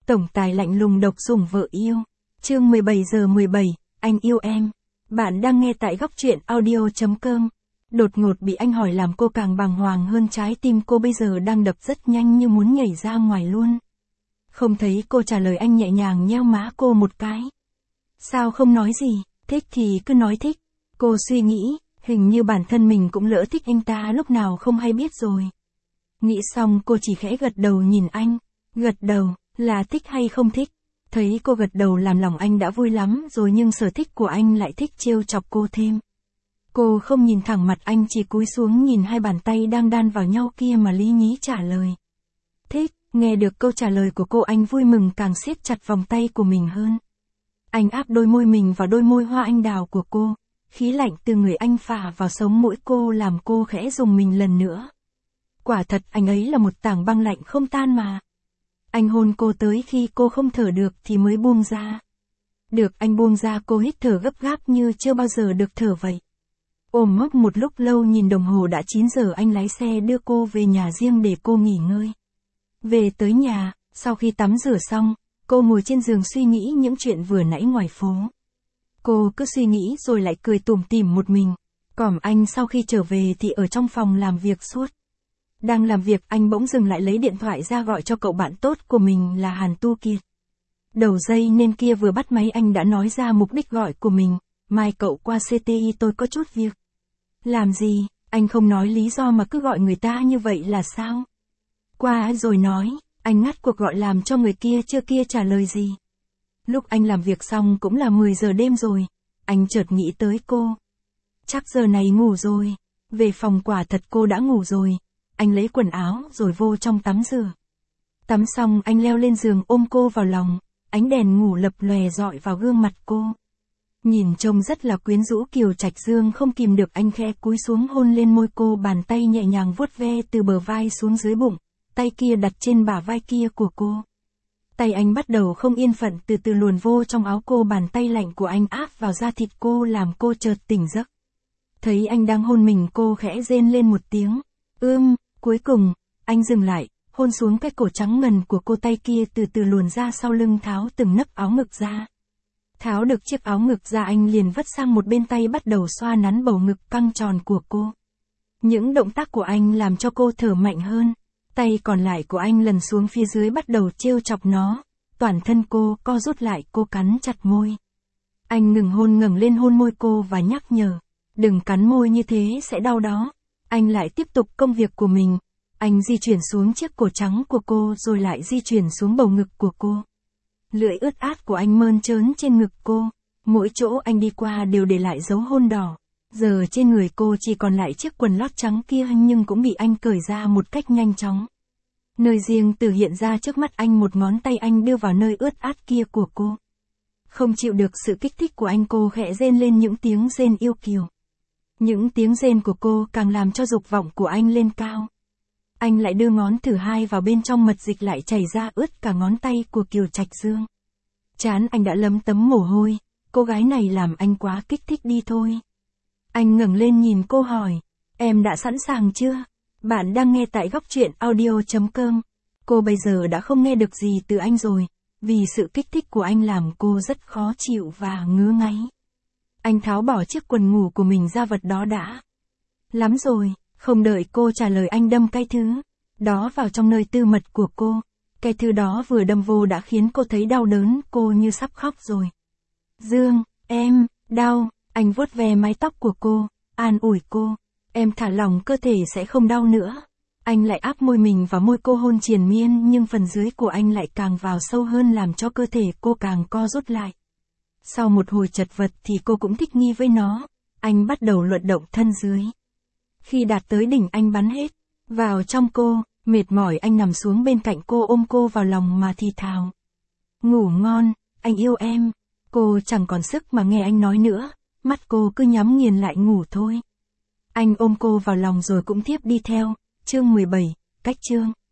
Tổng tài lạnh lùng độc sủng vợ yêu. Chương 17:17, anh yêu em. Bạn đang nghe tại góc truyện audio.com. Đột ngột bị anh hỏi làm cô càng bàng hoàng hơn, trái tim cô bây giờ đang đập rất nhanh như muốn nhảy ra ngoài luôn. Không thấy cô trả lời, anh nhẹ nhàng nheo má cô một cái. Sao không nói gì, thích thì cứ nói thích. Cô suy nghĩ, hình như bản thân mình cũng lỡ thích anh ta lúc nào không hay biết rồi. Nghĩ xong cô chỉ khẽ gật đầu nhìn anh. Gật đầu, là thích hay không thích? Thấy cô gật đầu làm lòng anh đã vui lắm rồi, nhưng sở thích của anh lại thích trêu chọc cô thêm. Cô không nhìn thẳng mặt anh, chỉ cúi xuống nhìn hai bàn tay đang đan vào nhau kia mà lý nhí trả lời. Thích. Nghe được câu trả lời của cô, anh vui mừng càng siết chặt vòng tay của mình hơn. Anh áp đôi môi mình vào đôi môi hoa anh đào của cô. Khí lạnh từ người anh phả vào sống mũi cô làm cô khẽ rùng mình lần nữa. Quả thật anh ấy là một tảng băng lạnh không tan mà. Anh hôn cô tới khi cô không thở được thì mới buông ra. Được anh buông ra, cô hít thở gấp gáp như chưa bao giờ được thở vậy. Ôm mốc một lúc lâu, nhìn đồng hồ đã 9 giờ, anh lái xe đưa cô về nhà riêng để cô nghỉ ngơi. Về tới nhà, sau khi tắm rửa xong, cô ngồi trên giường suy nghĩ những chuyện vừa nãy ngoài phố. Cô cứ suy nghĩ rồi lại cười tủm tỉm một mình. Còn anh sau khi trở về thì ở trong phòng làm việc suốt. Đang làm việc anh bỗng dừng lại, lấy điện thoại ra gọi cho cậu bạn tốt của mình là Hàn Tu Kiệt. Đầu dây nên kia vừa bắt máy anh đã nói ra mục đích gọi của mình. Mai cậu qua CTI, tôi có chút việc. Làm gì, anh không nói lý do mà cứ gọi người ta như vậy là sao? Qua rồi nói, anh ngắt cuộc gọi làm cho người kia chưa kia trả lời gì. Lúc anh làm việc xong cũng là 10 giờ đêm rồi, anh chợt nghĩ tới cô. Chắc giờ này ngủ rồi, về phòng quả thật cô đã ngủ rồi. Anh lấy quần áo rồi vô trong tắm rửa. Tắm xong anh leo lên giường ôm cô vào lòng, ánh đèn ngủ lập lòe rọi vào gương mặt cô. Nhìn trông rất là quyến rũ kiều trạch dương, không kìm được anh khẽ cúi xuống hôn lên môi cô, bàn tay nhẹ nhàng vuốt ve từ bờ vai xuống dưới bụng, tay kia đặt trên bả vai kia của cô. Tay anh bắt đầu không yên phận từ từ luồn vô trong áo cô, bàn tay lạnh của anh áp vào da thịt cô làm cô chợt tỉnh giấc. Thấy anh đang hôn mình, cô khẽ rên lên một tiếng. Cuối cùng, anh dừng lại, hôn xuống cái cổ trắng ngần của cô, tay kia từ từ luồn ra sau lưng, tháo từng nấc áo ngực ra. Tháo được chiếc áo ngực ra, anh liền vất sang một bên, tay bắt đầu xoa nắn bầu ngực căng tròn của cô. Những động tác của anh làm cho cô thở mạnh hơn. Tay còn lại của anh lần xuống phía dưới bắt đầu trêu chọc nó. Toàn thân cô co rút lại, cô cắn chặt môi. Anh ngừng hôn, ngẩng lên hôn môi cô và nhắc nhở. Đừng cắn môi như thế sẽ đau đó. Anh lại tiếp tục công việc của mình. Anh di chuyển xuống chiếc cổ trắng của cô rồi lại di chuyển xuống bầu ngực của cô. Lưỡi ướt át của anh mơn trớn trên ngực cô. Mỗi chỗ anh đi qua đều để lại dấu hôn đỏ. Giờ trên người cô chỉ còn lại chiếc quần lót trắng kia, nhưng cũng bị anh cởi ra một cách nhanh chóng. Nơi riêng tư hiện ra trước mắt anh, một ngón tay anh đưa vào nơi ướt át kia của cô. Không chịu được sự kích thích của anh, cô khẽ rên lên những tiếng rên yêu kiều. Những tiếng rên của cô càng làm cho dục vọng của anh lên cao. Anh lại đưa ngón thứ hai vào bên trong, mật dịch lại chảy ra ướt cả ngón tay của Kiều Trạch Dương. Trán anh đã lấm tấm mồ hôi, cô gái này làm anh quá kích thích đi thôi. Anh ngẩng lên nhìn cô hỏi, em đã sẵn sàng chưa? Bạn đang nghe tại góc truyện audio.com. Cô bây giờ đã không nghe được gì từ anh rồi, vì sự kích thích của anh làm cô rất khó chịu và ngứa ngáy. Anh tháo bỏ chiếc quần ngủ của mình ra, vật đó đã lắm rồi. Không đợi cô trả lời, anh đâm cái thứ đó vào trong nơi tư mật của cô. Cái thứ đó vừa đâm vô đã khiến cô thấy đau đớn, cô như sắp khóc rồi. Dương, em, đau. Anh vuốt ve mái tóc của cô, an ủi cô. Em thả lỏng cơ thể sẽ không đau nữa. Anh lại áp môi mình vào môi cô, hôn triền miên, nhưng phần dưới của anh lại càng vào sâu hơn làm cho cơ thể cô càng co rút lại. Sau một hồi chật vật thì cô cũng thích nghi với nó. Anh bắt đầu luận động thân dưới. Khi đạt tới đỉnh anh bắn hết vào trong cô, mệt mỏi anh nằm xuống bên cạnh cô, ôm cô vào lòng mà thì thào. Ngủ ngon, anh yêu em. Cô chẳng còn sức mà nghe anh nói nữa, mắt cô cứ nhắm nghiền lại ngủ thôi. Anh ôm cô vào lòng rồi cũng thiếp đi theo. Chương 17, cách chương.